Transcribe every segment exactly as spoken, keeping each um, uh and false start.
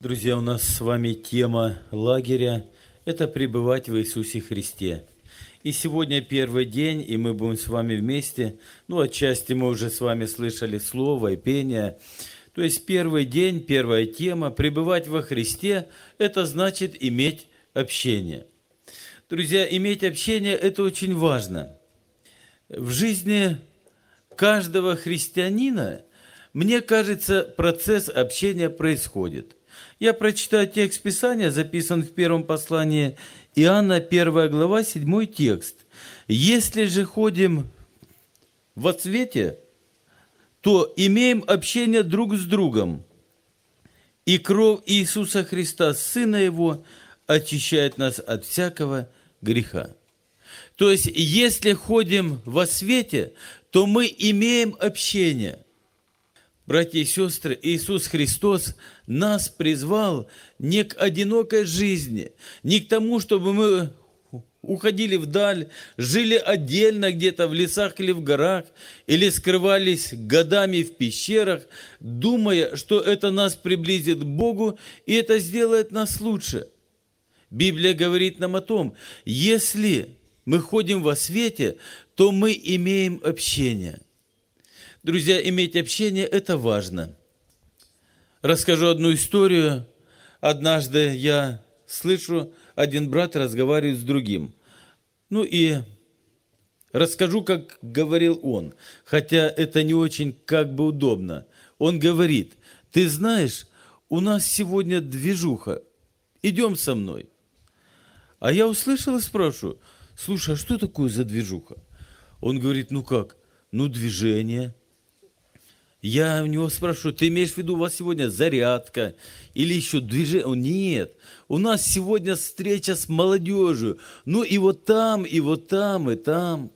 Друзья, у нас с вами тема лагеря– это пребывать в Иисусе Христе. И сегодня первый день, и мы будем с вами вместе. Ну, отчасти мы уже с вами слышали слово и пение. То есть первый день, первая тема– пребывать во Христе– это значит иметь общение. Друзья, иметь общение– это очень важно. В жизни каждого христианина, мне кажется, процесс общения происходит. Я прочитаю текст Писания, записан в первом послании Иоанна, первая глава, седьмой текст. «Если же ходим во свете, то имеем общение друг с другом, и кровь Иисуса Христа, Сына Его, очищает нас от всякого греха». То есть, если ходим во свете, то мы имеем общение. Братья и сестры, Иисус Христос нас призвал не к одинокой жизни, не к тому, чтобы мы уходили вдаль, жили отдельно где-то в лесах или в горах, или скрывались годами в пещерах, думая, что это нас приблизит к Богу, и это сделает нас лучше. Библия говорит нам о том, если мы ходим во свете, то мы имеем общение. Друзья, иметь общение – это важно. Расскажу одну историю. Однажды я слышу, один брат разговаривает с другим. Ну и расскажу, как говорил он, хотя это не очень как бы удобно. Он говорит: ты знаешь, у нас сегодня движуха, идем со мной. А я услышал и спрашиваю: слушай, а что такое за движуха? Он говорит: ну как, ну движение. Я у него спрашиваю: ты имеешь в виду, у вас сегодня зарядка или еще движение? Он: нет, у нас сегодня встреча с молодежью. Ну и вот там, и вот там, и там.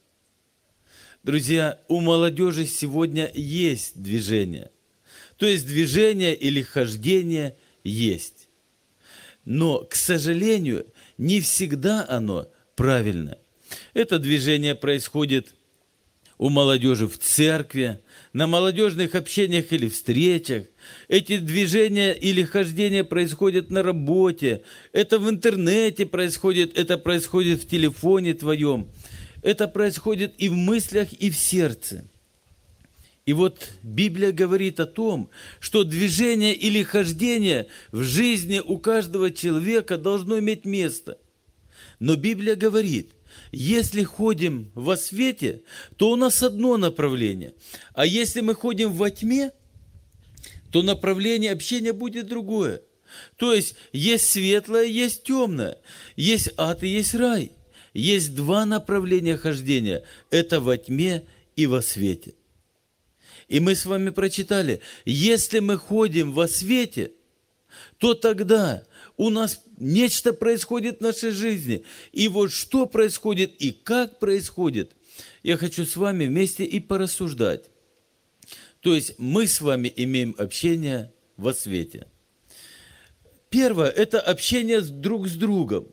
Друзья, у молодежи сегодня есть движение. То есть движение или хождение есть. Но, к сожалению, не всегда оно правильно. Это движение происходит у молодежи в церкви, на молодежных общениях или встречах. Эти движения или хождения происходят на работе, это в интернете происходит, это происходит в телефоне твоем, это происходит и в мыслях, и в сердце. И вот Библия говорит о том, что движение или хождение в жизни у каждого человека должно иметь место. Но Библия говорит, если ходим во свете, то у нас одно направление. А если мы ходим во тьме, то направление общения будет другое. То есть есть светлое, есть темное, есть ад и есть рай. Есть два направления хождения. Это во тьме и во свете. И мы с вами прочитали, если мы ходим во свете, то тогда у нас нечто происходит в нашей жизни. И вот что происходит и как происходит, я хочу с вами вместе и порассуждать. То есть мы с вами имеем общение во свете. Первое – это общение друг с другом.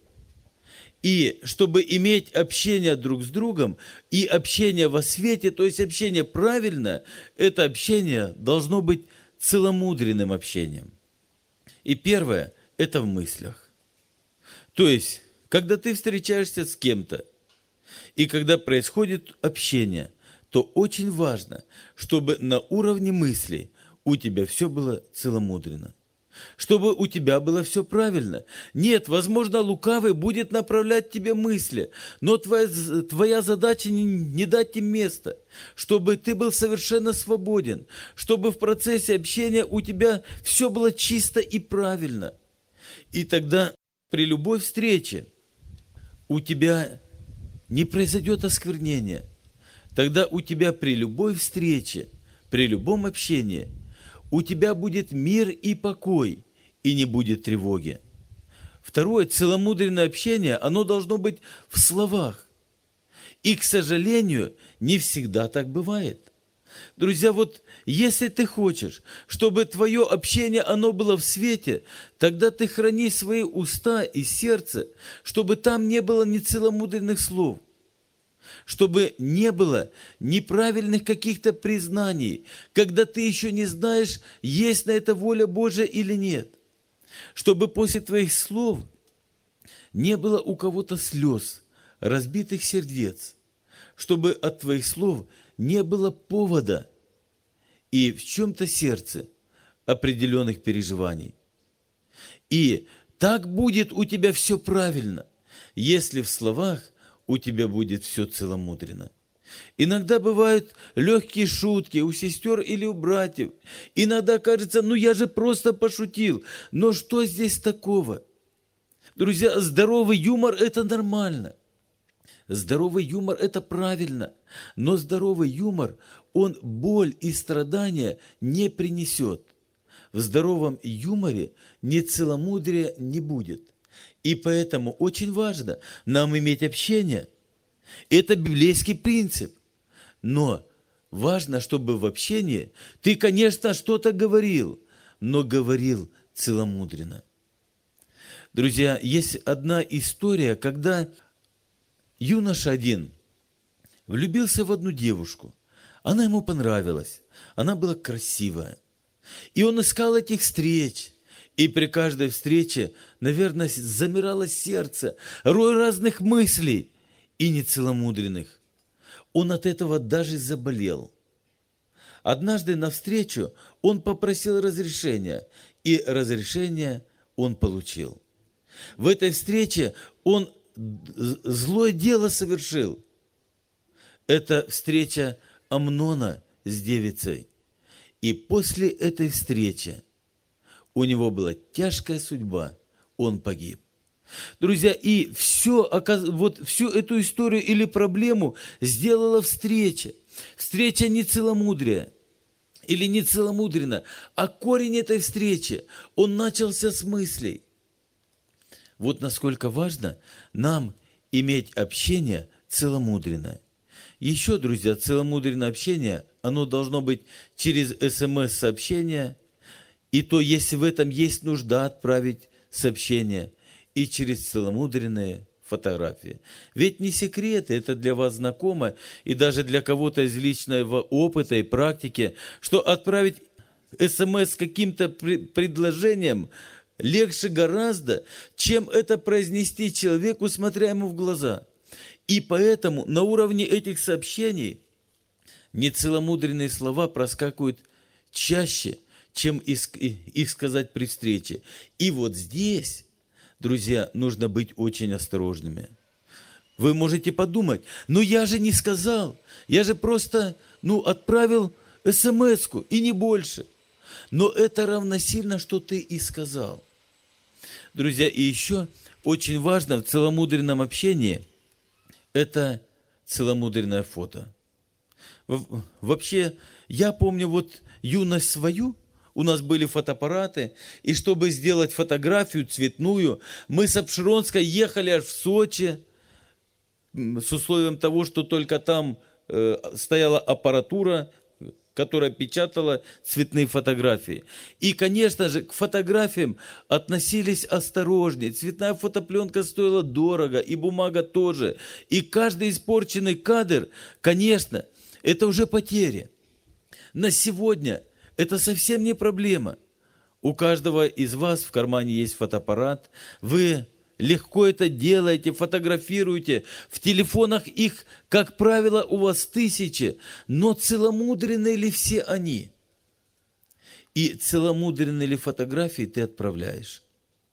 И чтобы иметь общение друг с другом и общение во свете, то есть общение правильное, это общение должно быть целомудренным общением. И первое – это в мыслях. То есть, когда ты встречаешься с кем-то, и когда происходит общение, то очень важно, чтобы на уровне мыслей у тебя все было целомудренно. Чтобы у тебя было все правильно. Нет, возможно, лукавый будет направлять тебе мысли, но твоя, твоя задача не, не дать им места, чтобы ты был совершенно свободен, чтобы в процессе общения у тебя все было чисто и правильно. И тогда при любой встрече у тебя не произойдет осквернения. Тогда у тебя при любой встрече, при любом общении у тебя будет мир и покой, и не будет тревоги. Второе, целомудренное общение, оно должно быть в словах. И, к сожалению, не всегда так бывает. Друзья, вот если ты хочешь, чтобы твое общение, оно было в свете, тогда ты храни свои уста и сердце, чтобы там не было нецеломудренных слов. Чтобы не было неправильных каких-то признаний, когда ты еще не знаешь, есть на это воля Божия или нет. чтобы после твоих слов не было у кого-то слез, разбитых сердец, чтобы от твоих слов не было повода и в чем-то сердце определенных переживаний. И так будет у тебя все правильно, если в словах у тебя будет все целомудренно. Иногда бывают легкие шутки у сестер или у братьев. Иногда кажется, ну я же просто пошутил. Но что здесь такого? Друзья, здоровый юмор – это нормально. Здоровый юмор – это правильно. Но здоровый юмор, он боль и страдания не принесет. В здоровом юморе ни целомудрия не будет. И поэтому очень важно нам иметь общение. Это библейский принцип. Но важно, чтобы в общении ты, конечно, что-то говорил, но говорил целомудренно. Друзья, есть одна история, когда юноша один влюбился в одну девушку. Она ему понравилась, она была красивая. И он искал этих встреч. И при каждой встрече, наверное, замирало сердце, рой разных мыслей и нецеломудренных. Он от этого даже заболел. Однажды навстречу он попросил разрешения, и разрешение он получил. В этой встрече он злое дело совершил. Это встреча Амнона с девицей. И после этой встречи у него была тяжкая судьба, он погиб. Друзья, и все, вот всю эту историю или проблему сделала встреча. Встреча не целомудрия или не целомудренно, а корень этой встречи, он начался с мыслей. Вот насколько важно нам иметь общение целомудренное. Еще, друзья, целомудренное общение, оно должно быть через СМС-сообщение, и то, если в этом есть нужда, отправить сообщение, и через целомудренные фотографии. Ведь не секреты, это для вас знакомо, и даже для кого-то из личного опыта и практики, что отправить СМС с каким-то предложением легче гораздо, чем это произнести человеку, смотря ему в глаза. И поэтому на уровне этих сообщений нецеломудренные слова проскакивают чаще, чем их сказать при встрече. И вот здесь, друзья, нужно быть очень осторожными. Вы можете подумать, ну я же не сказал, я же просто, ну, отправил смс-ку, и не больше. Но это равносильно, что ты и сказал. Друзья, и еще очень важно в целомудренном общении – это целомудренное фото. Вообще, я помню вот юность свою, у нас были фотоаппараты, и чтобы сделать фотографию цветную, мы с Апшеронска ехали аж в Сочи с условием того, что только там э, стояла аппаратура, которая печатала цветные фотографии. И, конечно же, к фотографиям относились осторожнее. Цветная фотопленка стоила дорого, и бумага тоже. И каждый испорченный кадр, конечно, это уже потеря. На сегодня это совсем не проблема. У каждого из вас в кармане есть фотоаппарат. Вы легко это делаете, фотографируете. В телефонах их, как правило, у вас тысячи. Но целомудренны ли все они? И целомудренные ли фотографии ты отправляешь?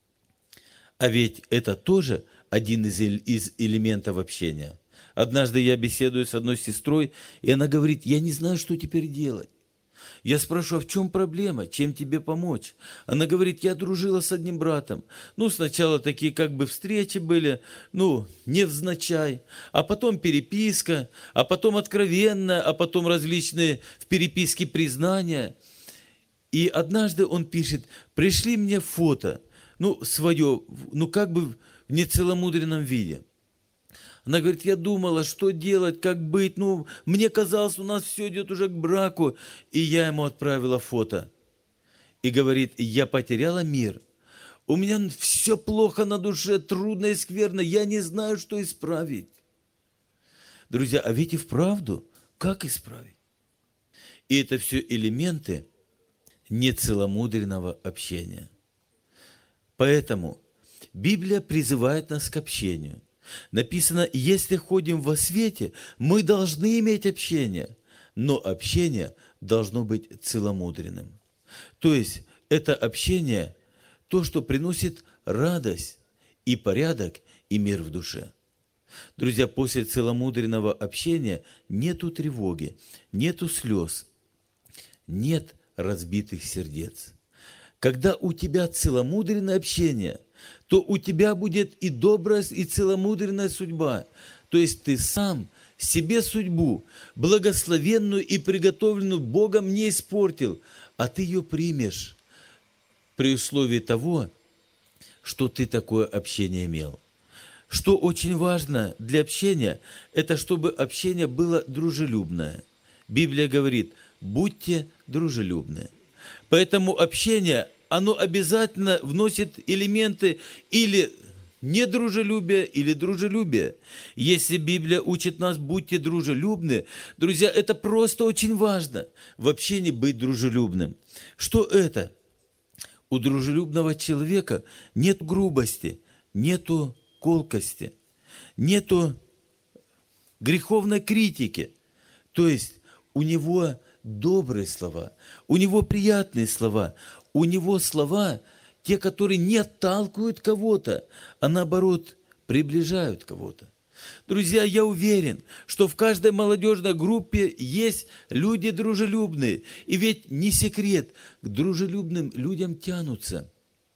А ведь это тоже один из, из элементов общения. Однажды я беседую с одной сестрой, и она говорит, я не знаю, что теперь делать. Я спрашиваю, а в чем проблема, чем тебе помочь? Она говорит, я дружила с одним братом. Ну, сначала такие как бы встречи были, ну, невзначай, а потом переписка, а потом откровенная, а потом различные в переписке признания. И однажды он пишет, пришли мне фото, ну, свое, ну, как бы в нецеломудренном виде. Она говорит, я думала, что делать, как быть. Ну, мне казалось, у нас все идет уже к браку. И я ему отправила фото. И говорит, я потеряла мир. У меня все плохо на душе, трудно и скверно. Я не знаю, что исправить. Друзья, а ведь и вправду, как исправить? И это все элементы нецеломудренного общения. Поэтому Библия призывает нас к общению. Написано, если ходим во свете, мы должны иметь общение, но общение должно быть целомудренным. То есть это общение, то, что приносит радость и порядок, и мир в душе. Друзья, после целомудренного общения нету тревоги, нету слез, нет разбитых сердец. Когда у тебя целомудренное общение, то у тебя будет и добрая, и целомудренная судьба. То есть ты сам себе судьбу, благословенную и приготовленную Богом, не испортил, а ты ее примешь при условии того, что ты такое общение имел. Что очень важно для общения, это чтобы общение было дружелюбное. Библия говорит, будьте дружелюбны. Поэтому общение, оно обязательно вносит элементы или недружелюбия, или дружелюбия. Если Библия учит нас, будьте дружелюбны, друзья, это просто очень важно в общении быть дружелюбным. Что это? У дружелюбного человека нет грубости, нету колкости, нету греховной критики. То есть у него добрые слова, у него приятные слова, у него слова, те, которые не отталкивают кого-то, а наоборот приближают кого-то. Друзья, я уверен, что в каждой молодежной группе есть люди дружелюбные. И ведь не секрет, к дружелюбным людям тянутся.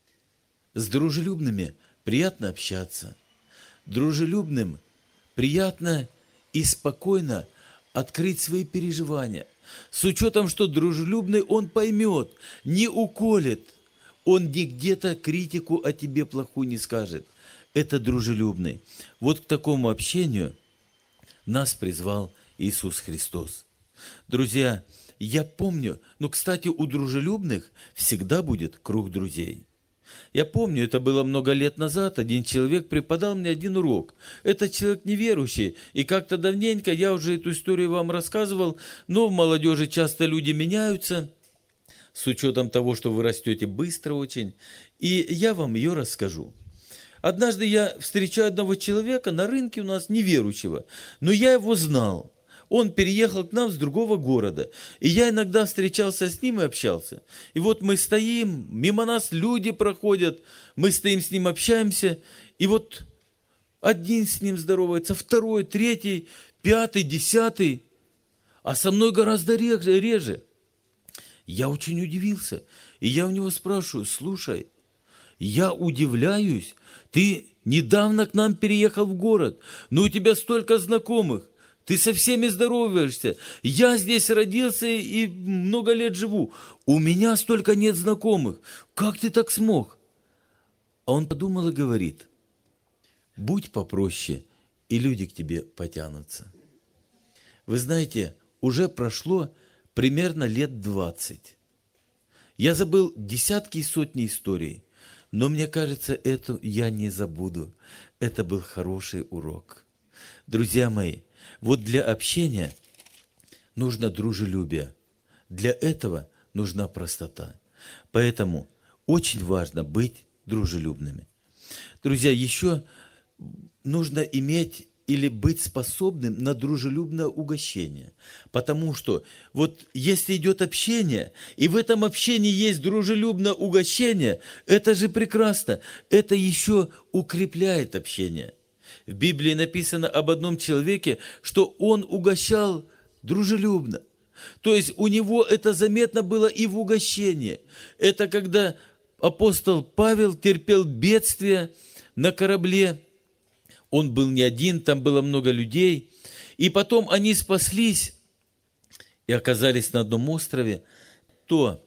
С дружелюбными приятно общаться. Дружелюбным приятно и спокойно открыть свои переживания. С учетом, что дружелюбный он поймет, не уколет, он ни где-то критику о тебе плохую не скажет. Это дружелюбный. Вот к такому общению нас призвал Иисус Христос. Друзья, я помню, ну, кстати, у дружелюбных всегда будет круг друзей. Я помню, это было много лет назад, один человек преподал мне один урок. Этот человек неверующий, и как-то давненько, я уже эту историю вам рассказывал, но в молодежи часто люди меняются, с учетом того, что вы растете быстро очень, и я вам ее расскажу. Однажды я встречаю одного человека на рынке у нас неверующего, но я его знал. Он переехал к нам с другого города, и я иногда встречался с ним и общался. И вот мы стоим, мимо нас люди проходят, мы стоим с ним, общаемся, и вот один с ним здоровается, второй, третий, пятый, десятый, а со мной гораздо реже. реже. Я очень удивился, и я у него спрашиваю, слушай, я удивляюсь, ты недавно к нам переехал в город, но у тебя столько знакомых, ты со всеми здороваешься. Я здесь родился и много лет живу. У меня столько нет знакомых. Как ты так смог? А он подумал и говорит, будь попроще, и люди к тебе потянутся. Вы знаете, уже прошло примерно лет двадцать. Я забыл десятки и сотни историй, но мне кажется, эту я не забуду. Это был хороший урок. Друзья мои, вот для общения нужно дружелюбие. Для этого нужна простота. Поэтому очень важно быть дружелюбными. Друзья, еще нужно иметь или быть способным на дружелюбное угощение. Потому что вот если идет общение, и в этом общении есть дружелюбное угощение, это же прекрасно. Это еще укрепляет общение. В Библии написано об одном человеке, что он угощал дружелюбно. То есть у него это заметно было и в угощении. Это когда апостол Павел терпел бедствие на корабле. Он был не один, там было много людей. И потом они спаслись и оказались на одном острове. То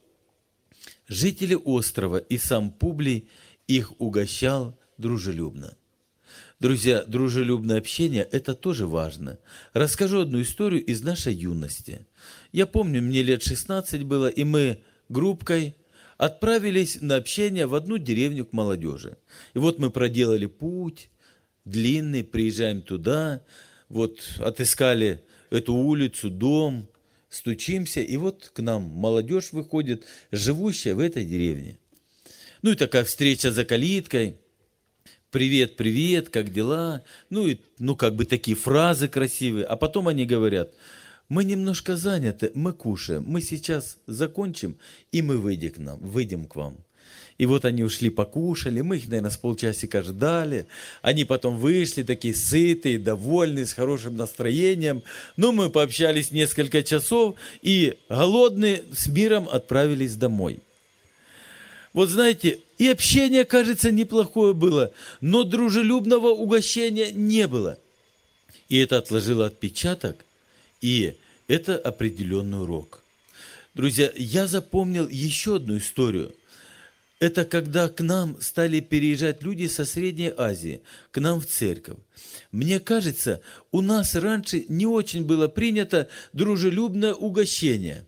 жители острова и сам Публий их угощал дружелюбно. Друзья, дружелюбное общение – это тоже важно. Расскажу одну историю из нашей юности. Я помню, мне лет шестнадцать было, и мы группкой отправились на общение в одну деревню к молодежи. И вот мы проделали путь длинный, приезжаем туда, вот отыскали эту улицу, дом, стучимся, и вот к нам молодежь выходит, живущая в этой деревне. Ну и такая встреча за калиткой. Привет, привет, как дела? Ну и, ну как бы такие фразы красивые. А потом они говорят, мы немножко заняты, мы кушаем, мы сейчас закончим, и мы выйдем к нам, выйдем к вам. И вот они ушли, покушали, мы их, наверное, с полчасика ждали. Они потом вышли, такие сытые, довольные, с хорошим настроением. Ну, мы пообщались несколько часов, и голодные с миром отправились домой. Вот знаете, и общение, кажется, неплохое было, но дружелюбного угощения не было. И это отложило отпечаток, и это определенный урок. Друзья, я запомнил еще одну историю. Это когда к нам стали переезжать люди со Средней Азии, к нам в церковь. Мне кажется, у нас раньше не очень было принято дружелюбное угощение.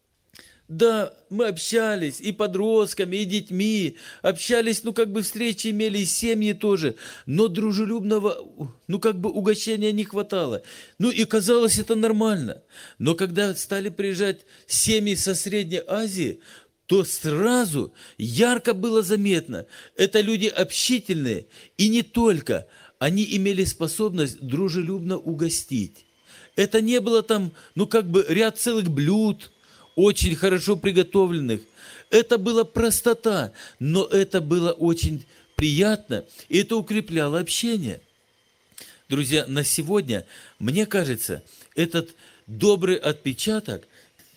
Да, мы общались и подростками, и детьми, общались, ну, как бы встречи имели, и семьи тоже, но дружелюбного, ну, как бы угощения не хватало. Ну, и казалось, это нормально. Но когда стали приезжать семьи со Средней Азии, то сразу ярко было заметно, это люди общительные, и не только, они имели способность дружелюбно угостить. Это не было там, ну, как бы ряд целых блюд, очень хорошо приготовленных. Это была простота, но это было очень приятно, и это укрепляло общение. Друзья, на сегодня, мне кажется, этот добрый отпечаток,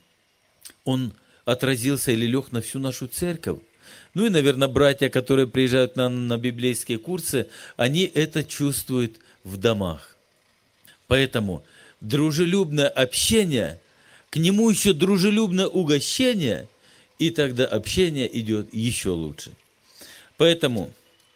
он отразился или лег на всю нашу церковь. Ну и, наверное, братья, которые приезжают на, на библейские курсы, они это чувствуют в домах. Поэтому дружелюбное общение, к нему еще дружелюбное угощение, и тогда общение идет еще лучше. Поэтому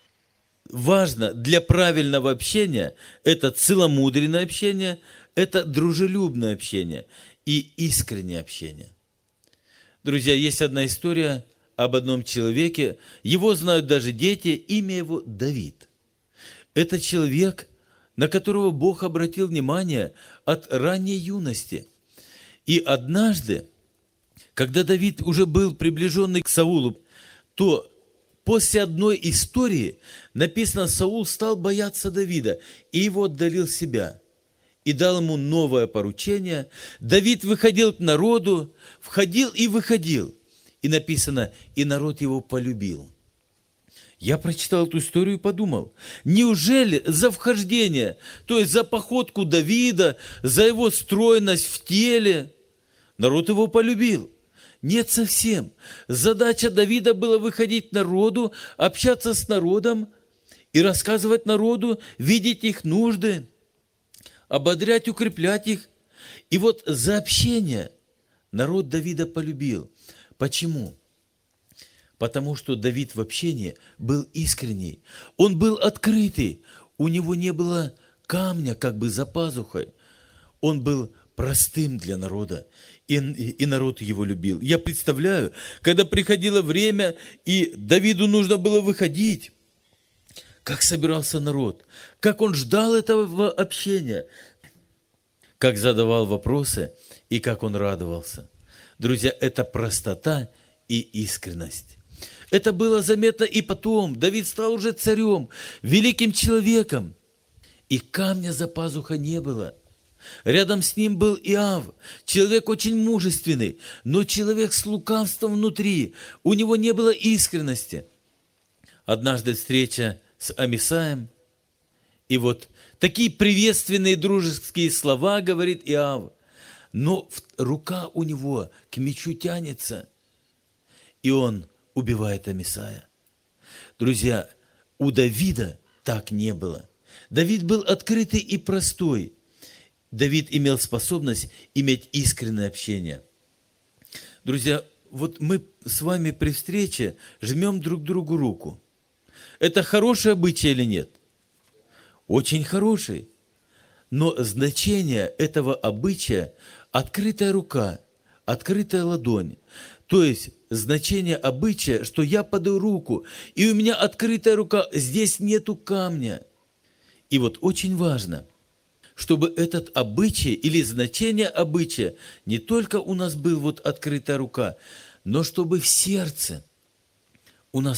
важно для правильного общения это целомудренное общение, это дружелюбное общение и искреннее общение. Друзья, есть одна история об одном человеке, его знают даже дети, имя его Давид. Это человек, на которого Бог обратил внимание от ранней юности. И однажды, когда Давид уже был приближенный к Саулу, то после одной истории написано, Саул стал бояться Давида и его отдалил себя. И дал ему новое поручение. Давид выходил к народу, входил и выходил. И написано, и народ его полюбил. Я прочитал эту историю и подумал, неужели за вхождение, то есть за походку Давида, за его стройность в теле, народ его полюбил? Нет, совсем. Задача Давида была выходить к народу, общаться с народом и рассказывать народу, видеть их нужды, ободрять, укреплять их. И вот за общение народ Давида полюбил. Почему? Потому что Давид в общении был искренний. Он был открытый. У него не было камня как бы за пазухой. Он был простым для народа. И, и народ его любил. Я представляю, когда приходило время, и Давиду нужно было выходить, как собирался народ, как он ждал этого общения, как задавал вопросы и как он радовался. Друзья, это простота и искренность. Это было заметно и потом. Давид стал уже царем, великим человеком. И камня за пазухой не было. Рядом с ним был Иав, человек очень мужественный, но человек с лукавством внутри. У него не было искренности. Однажды встреча с Амисаем, и вот такие приветственные дружеские слова говорит Иав, но рука у него к мечу тянется, и он убивает Амисая. Друзья, у Давида так не было. Давид был открытый и простой. Давид имел способность иметь искреннее общение. Друзья, вот мы с вами при встрече жмем друг другу руку. Это хороший обычай или нет? Очень хороший. Но значение этого обычая – открытая рука, открытая ладонь. То есть значение обычая, что я подаю руку, и у меня открытая рука, здесь нету камня. И вот очень важно, чтобы этот обычай или значение обычая не только у нас был вот открытая рука, но чтобы в сердце у нас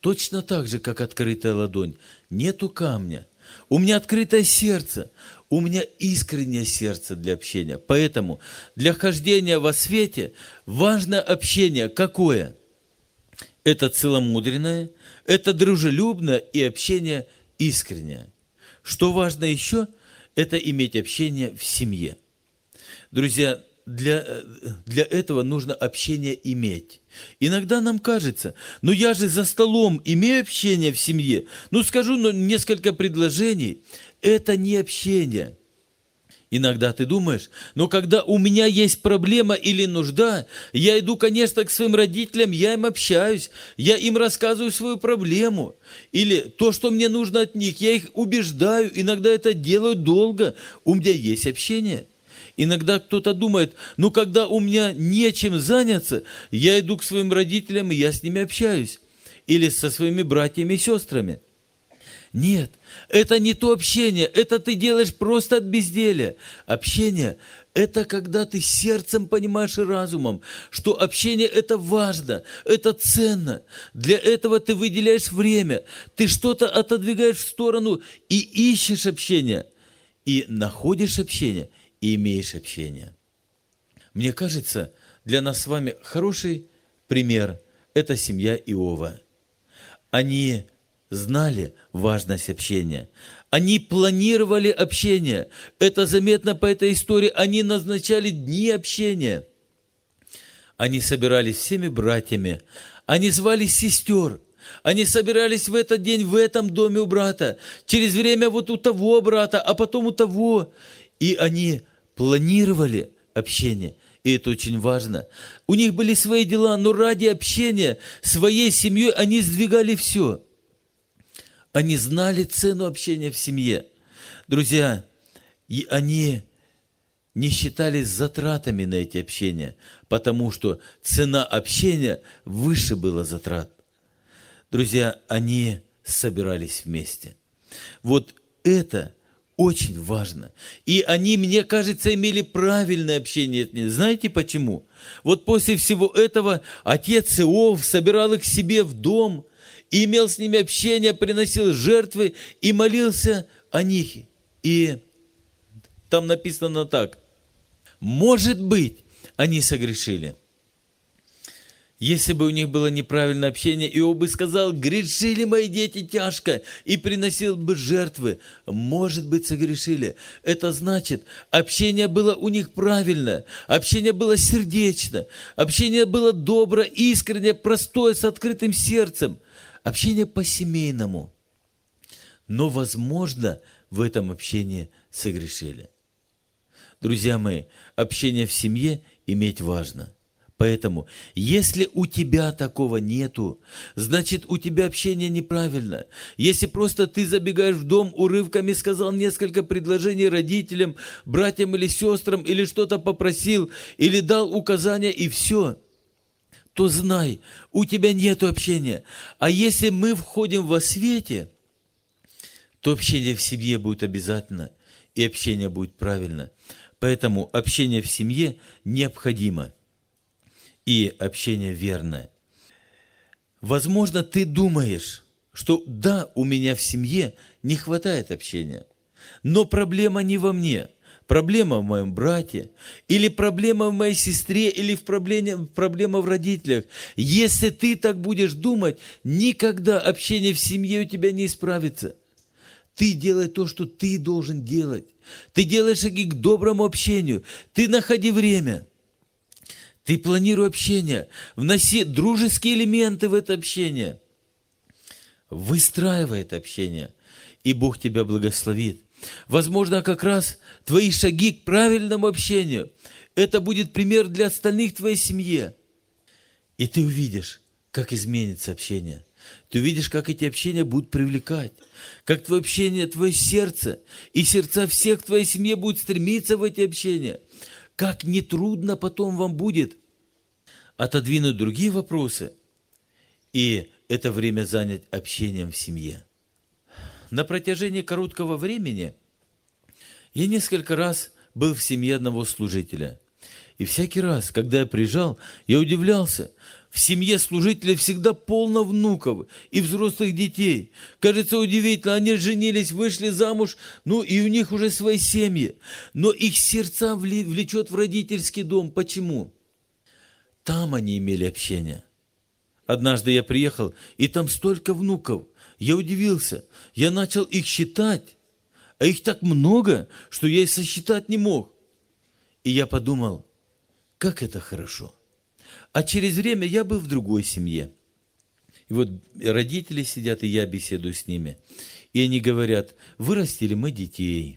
точно так же, как открытая ладонь. Нету камня. У меня открытое сердце. У меня искреннее сердце для общения. Поэтому для хождения во свете важно общение. Какое? Это целомудренное, это дружелюбное и общение искреннее. Что важно еще? Это иметь общение в семье. Друзья, для, для этого нужно общение иметь. Иногда нам кажется, ну я же за столом имею общение в семье, ну скажу ну, несколько предложений. Это не общение. Иногда ты думаешь, но когда у меня есть проблема или нужда, я иду, конечно, к своим родителям, я им общаюсь, я им рассказываю свою проблему. Или то, что мне нужно от них, я их убеждаю, иногда это делаю долго. У меня есть общение. Иногда кто-то думает, ну когда у меня нечем заняться, я иду к своим родителям, и я с ними общаюсь. Или со своими братьями и сестрами. Нет, это не то общение, это ты делаешь просто от безделия. Общение – это когда ты сердцем понимаешь и разумом, что общение – это важно, это ценно. Для этого ты выделяешь время, ты что-то отодвигаешь в сторону и ищешь общение, и находишь общение, и имеешь общение. Мне кажется, для нас с вами хороший пример – это семья Иова. Они знали важность общения. Они планировали общение. Это заметно по этой истории. Они назначали дни общения. Они собирались всеми братьями. Они звали сестер. Они собирались в этот день в этом доме у брата. Через время вот у того брата, а потом у того. И они планировали общение. И это очень важно. У них были свои дела, но ради общения своей семьей они сдвигали все. Они знали цену общения в семье. Друзья, и они не считались затратами на эти общения, потому что цена общения выше была затрат. Друзья, они собирались вместе. Вот это очень важно. И они, мне кажется, имели правильное общение. Знаете почему? Вот после всего этого отец Иов собирал их к себе в дом, и имел с ними общение, приносил жертвы и молился о них. И там написано так. Может быть, они согрешили. Если бы у них было неправильное общение, Иов бы сказал, грешили мои дети тяжко, и приносил бы жертвы. Может быть, согрешили. Это значит, общение было у них правильное, общение было сердечно, общение было доброе, искреннее, простое, с открытым сердцем. Общение по-семейному. Но, возможно, в этом общении согрешили. Друзья мои, общение в семье иметь важно. Поэтому, если у тебя такого нету, значит, у тебя общение неправильно. Если просто ты забегаешь в дом, урывками сказал несколько предложений родителям, братьям или сестрам, или что-то попросил, или дал указания, и все – то знай, у тебя нет общения. А если мы входим во свете, то общение в семье будет обязательно, и общение будет правильно. Поэтому общение в семье необходимо, и общение верное. Возможно, ты думаешь, что да, у меня в семье не хватает общения, но проблема не во мне. Проблема в моем брате, или проблема в моей сестре, или в проблеме, проблема в родителях. Если ты так будешь думать, никогда общение в семье у тебя не исправится. Ты делай то, что ты должен делать. Ты делаешь шаги к доброму общению. Ты находи время. Ты планируй общение. Вноси дружеские элементы в это общение. Выстраивай это общение. И Бог тебя благословит. Возможно, как раз твои шаги к правильному общению, это будет пример для остальных в твоей семье. И ты увидишь, как изменится общение. Ты увидишь, как эти общения будут привлекать, как твое общение, твое сердце и сердца всех в твоей семье будут стремиться в эти общения. Как нетрудно потом вам будет отодвинуть другие вопросы и это время занять общением в семье. На протяжении короткого времени я несколько раз был в семье одного служителя. И всякий раз, когда я приезжал, я удивлялся, В семье служителя всегда полно внуков и взрослых детей. Кажется удивительно, они женились, вышли замуж, ну и у них уже свои семьи. Но их сердца влечет в родительский дом. Почему? Там они имели общение. Однажды я приехал, и там столько внуков. Я удивился. Я начал их считать, а их так много, что я и сосчитать не мог. И я подумал, как это хорошо. А через время я был в другой семье. И вот родители сидят, и я беседую с ними. И они говорят, вырастили мы детей.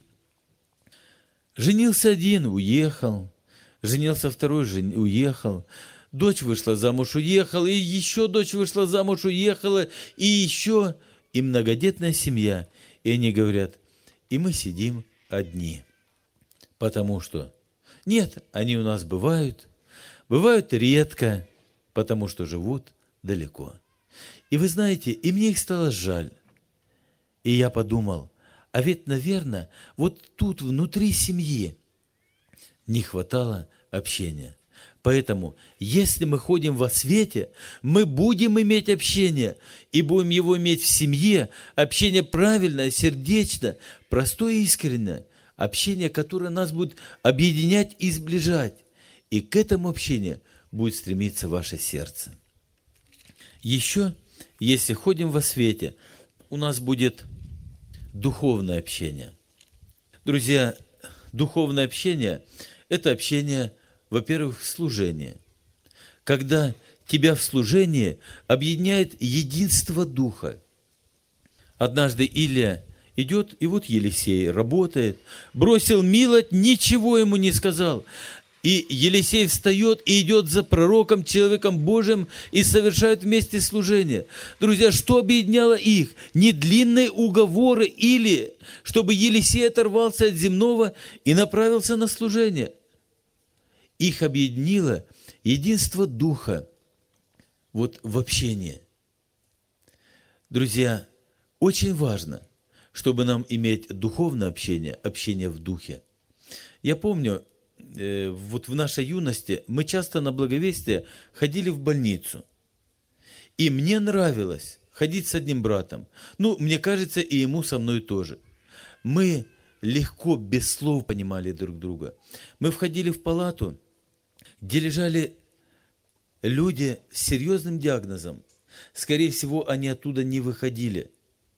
Женился один, уехал. Женился второй, жен... уехал. Дочь вышла замуж, уехала. И еще дочь вышла замуж, уехала. И еще. И многодетная семья. И они говорят, и мы сидим одни. Потому что... Нет, они у нас бывают. Бывают редко, потому что живут далеко. И вы знаете, и мне их стало жаль. И я подумал, а ведь, наверное, вот тут внутри семьи не хватало общения. Поэтому, если мы ходим во свете, мы будем иметь общение, и будем его иметь в семье, общение правильное, сердечное, простое и искреннее, общение, которое нас будет объединять и сближать. И к этому общению будет стремиться ваше сердце. Еще, если ходим во свете, у нас будет духовное общение. Друзья, духовное общение – это общение, во-первых, в служении. Когда тебя в служении объединяет единство Духа. Однажды Илия идет, и вот Елисей работает, бросил милоть, ничего ему не сказал. И Елисей встает и идет за пророком, человеком Божьим, и совершает вместе служение. Друзья, что объединяло их? Не длинные уговоры или чтобы Елисей оторвался от земного и направился на служение. Их объединило единство Духа вот в общении. Друзья, очень важно, чтобы нам иметь духовное общение, общение в Духе. Я помню, вот в нашей юности мы часто на благовестие ходили в больницу. И мне нравилось ходить с одним братом. Ну, мне кажется, и ему со мной тоже. Мы легко, без слов понимали друг друга. Мы входили в палату, где лежали люди с серьезным диагнозом. Скорее всего, они оттуда не выходили.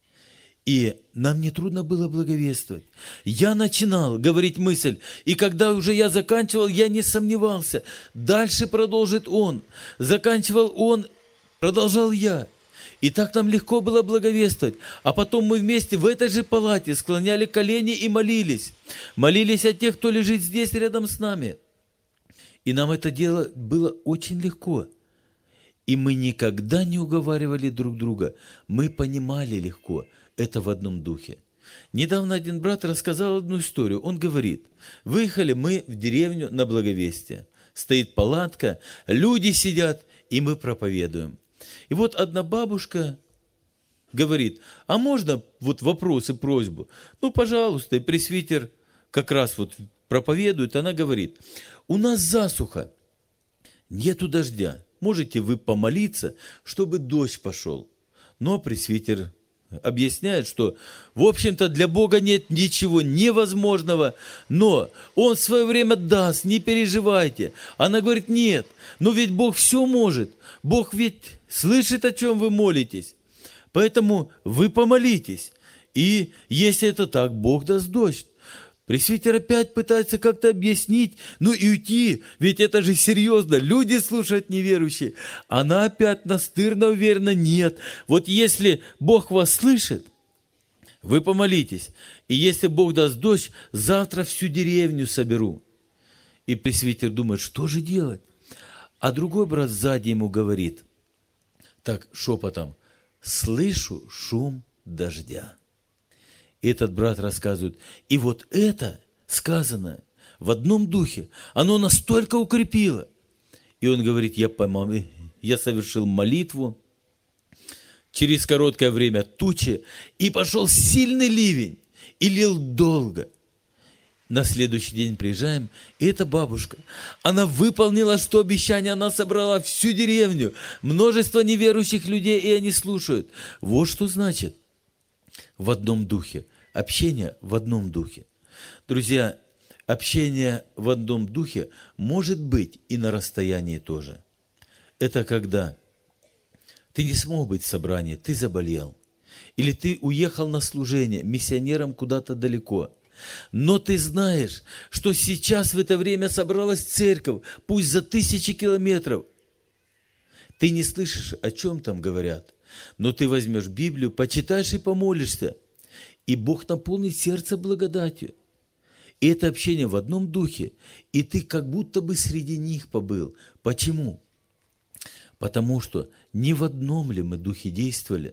И нам нетрудно было благовествовать. Я начинал говорить мысль, и когда уже я заканчивал, я не сомневался. Дальше продолжит он. Заканчивал он, продолжал я. И так нам легко было благовествовать. А потом мы вместе в этой же палате склоняли колени и молились. Молились о тех, кто лежит здесь рядом с нами. И нам это дело было очень легко. И мы никогда не уговаривали друг друга. Мы понимали легко. Это в одном духе. Недавно один брат рассказал одну историю. Он говорит, выехали мы в деревню на благовестие. Стоит палатка, люди сидят, и мы проповедуем. И вот одна бабушка говорит, а можно вот вопрос и просьбу? Ну, пожалуйста, и пресвитер как раз вот проповедует. Она говорит, у нас засуха, нету дождя. Можете вы помолиться, чтобы дождь пошел? Но пресвитер объясняет, что, в общем-то, для Бога нет ничего невозможного, но Он в свое время даст, не переживайте. Она говорит, нет, но ведь Бог все может. Бог ведь слышит, о чем вы молитесь. Поэтому вы помолитесь. И если это так, Бог даст дождь. Пресвитер опять пытается как-то объяснить, ну и уйти, ведь это же серьезно, люди слушают неверующие. Она опять настырно уверена, нет. Вот если Бог вас слышит, вы помолитесь. И если Бог даст дождь, завтра всю деревню соберу. И пресвитер думает, что же делать? А другой брат сзади ему говорит, так шепотом, слышу шум дождя. И этот брат рассказывает, и вот это сказанное в одном духе, оно настолько укрепило. И он говорит, я, помол... я совершил молитву, через короткое время тучи, и пошел сильный ливень, и лил долго. На следующий день приезжаем, и эта бабушка, она выполнила сто обещаний, она собрала всю деревню, множество неверующих людей, и они слушают. Вот что значит в одном духе, общение в одном духе. Друзья, общение в одном духе может быть и на расстоянии тоже. Это когда ты не смог быть в собрании, ты заболел, или ты уехал на служение миссионером куда-то далеко. Но ты знаешь, что сейчас в это время собралась церковь, пусть за тысячи километров. Ты не слышишь, о чем там говорят, но ты возьмешь Библию, почитаешь и помолишься, и Бог наполнит сердце благодатью. И это общение в одном духе, и ты как будто бы среди них побыл. Почему? Потому что не в одном ли мы духе действовали.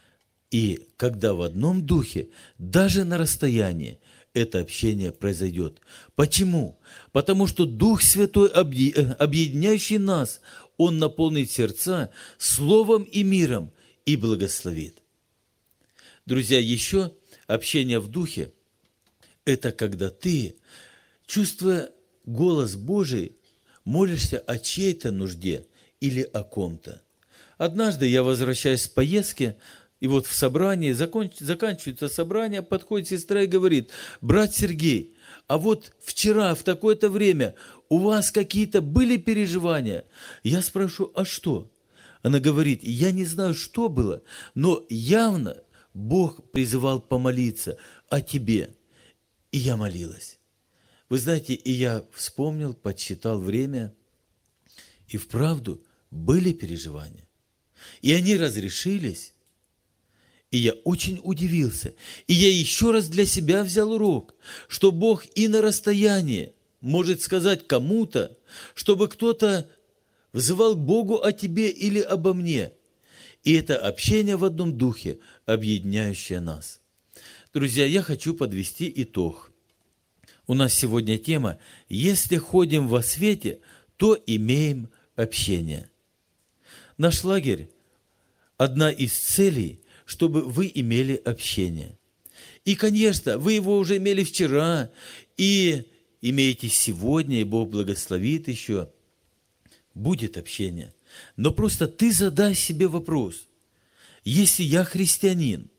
И когда в одном духе, даже на расстоянии, это общение произойдет. Почему? Потому что Дух Святой, объединяющий нас, Он наполнит сердца словом и миром и благословит. Друзья, еще общение в духе – это когда ты, чувствуя голос Божий, молишься о чьей-то нужде или о ком-то. Однажды я возвращаюсь с поездки, и вот в собрании, законч, заканчивается собрание, подходит сестра и говорит: брат Сергей, а вот вчера в такое-то время у вас какие-то были переживания? Я спрашиваю: а что? Она говорит: я не знаю, что было, но явно Бог призывал помолиться о тебе. И я молилась. Вы знаете, и я вспомнил, подсчитал время, и вправду были переживания. И они разрешились. И я очень удивился. И я еще раз для себя взял урок, что Бог и на расстоянии может сказать кому-то, чтобы кто-то взывал к Богу о тебе или обо мне. И это общение в одном духе, объединяющее нас. Друзья, я хочу подвести итог. У нас сегодня тема: «Если ходим во свете, то имеем общение». Наш лагерь – одна из целей, чтобы вы имели общение. И, конечно, вы его уже имели вчера, и имеете сегодня, и Бог благословит еще. Будет общение. Но просто ты задай себе вопрос: если я христианин,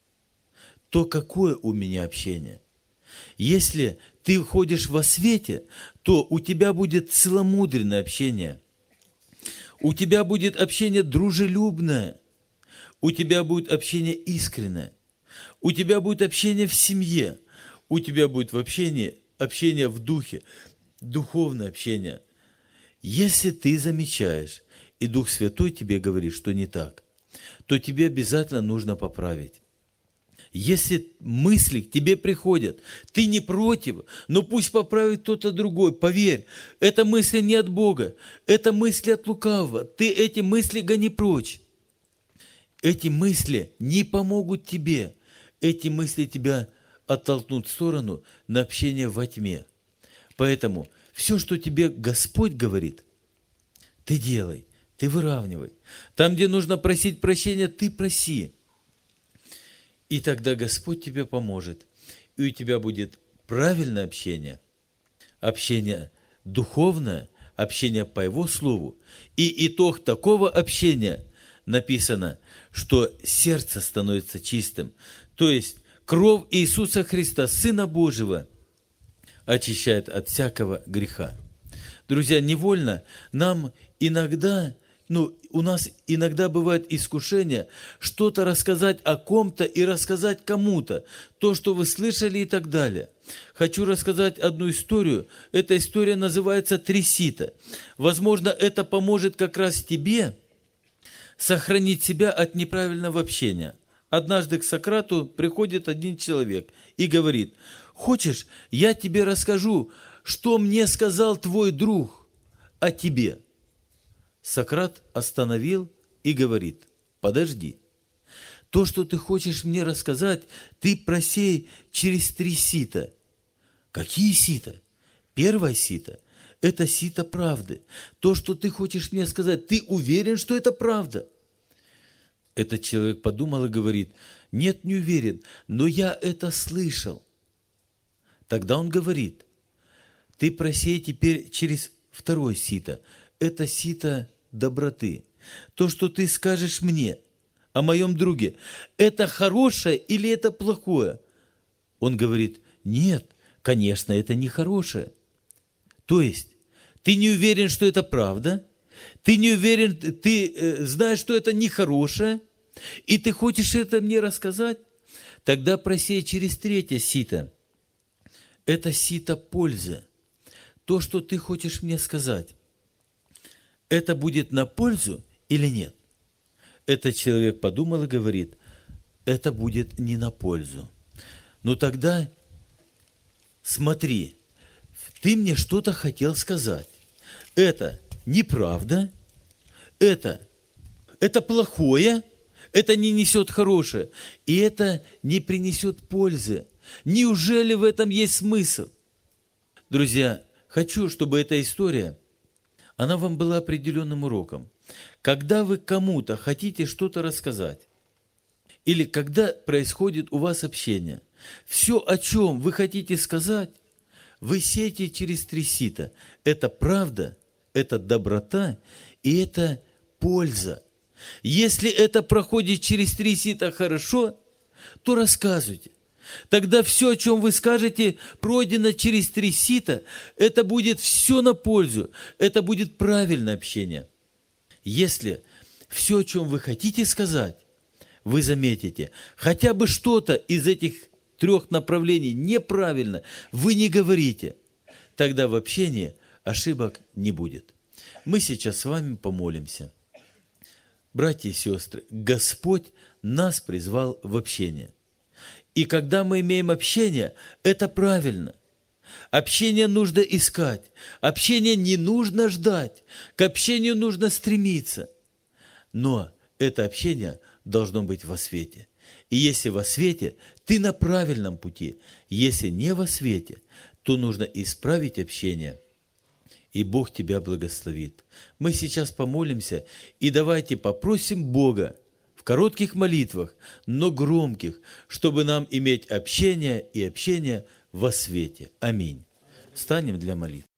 то какое у меня общение? Если ты ходишь во свете, то у тебя будет целомудренное общение. У тебя будет общение дружелюбное. У тебя будет общение искреннее. У тебя будет общение в семье. У тебя будет в общении, общение в духе, духовное общение. Если ты замечаешь, и Дух Святой тебе говорит, что не так, то тебе обязательно нужно поправить. Если мысли к тебе приходят, ты не против, но пусть поправит кто-то другой. Поверь, это мысли не от Бога, это мысли от лукавого. Ты эти мысли гони прочь. Эти мысли не помогут тебе. Эти мысли тебя оттолкнут в сторону на общение во тьме. Поэтому все, что тебе Господь говорит, ты делай, ты выравнивай. Там, где нужно просить прощения, ты проси. И тогда Господь тебе поможет. И у тебя будет правильное общение, общение духовное, общение по Его Слову. И итог такого общения написано, что сердце становится чистым. То есть кровь Иисуса Христа, Сына Божьего, очищает от всякого греха. Друзья, невольно нам иногда, ну, у нас иногда бывает искушение что-то рассказать о ком-то и рассказать кому-то, то, что вы слышали и так далее. Хочу рассказать одну историю. Эта история называется «Три сита». Возможно, это поможет как раз тебе сохранить себя от неправильного общения. Однажды к Сократу приходит один человек и говорит: «Хочешь, я тебе расскажу, что мне сказал твой друг о тебе?» Сократ остановил и говорит: «Подожди. То, что ты хочешь мне рассказать, ты просей через три сита». Какие сита? Первое сито – это сито правды. То, что ты хочешь мне сказать, ты уверен, что это правда? Этот человек подумал и говорит: «Нет, не уверен, но я это слышал». Тогда он говорит, ты просей теперь через второе сито. Это сито доброты. То, что ты скажешь мне о моем друге, это хорошее или это плохое? Он говорит, нет, конечно, это не хорошее. То есть, ты не уверен, что это правда, ты не уверен, ты э, знаешь, что это нехорошее, и ты хочешь это мне рассказать? Тогда просей через третье сито. Это сито пользы. То, что ты хочешь мне сказать, это будет на пользу или нет? Этот человек подумал и говорит, это будет не на пользу. Ну тогда смотри, ты мне что-то хотел сказать. Это неправда, это, это плохое, это не несет хорошее, и это не принесет пользы. Неужели в этом есть смысл? Друзья, хочу, чтобы эта история, она вам была определенным уроком. Когда вы кому-то хотите что-то рассказать, или когда происходит у вас общение, все, о чем вы хотите сказать, вы сеете через три сита. Это правда, это доброта и это польза. Если это проходит через три сита хорошо, то рассказывайте. Тогда все, о чем вы скажете, пройдено через три сита, это будет все на пользу, это будет правильное общение. Если все, о чем вы хотите сказать, вы заметите, хотя бы что-то из этих трех направлений неправильно, вы не говорите, тогда в общении ошибок не будет. Мы сейчас с вами помолимся. Братья и сестры, Господь нас призвал в общение. И когда мы имеем общение, это правильно. Общение нужно искать. Общение не нужно ждать. К общению нужно стремиться. Но это общение должно быть во свете. И если во свете, ты на правильном пути. Если не во свете, то нужно исправить общение. И Бог тебя благословит. Мы сейчас помолимся и давайте попросим Бога в коротких молитвах, но громких, чтобы нам иметь общение и общение во свете. Аминь. Встанем для молитвы.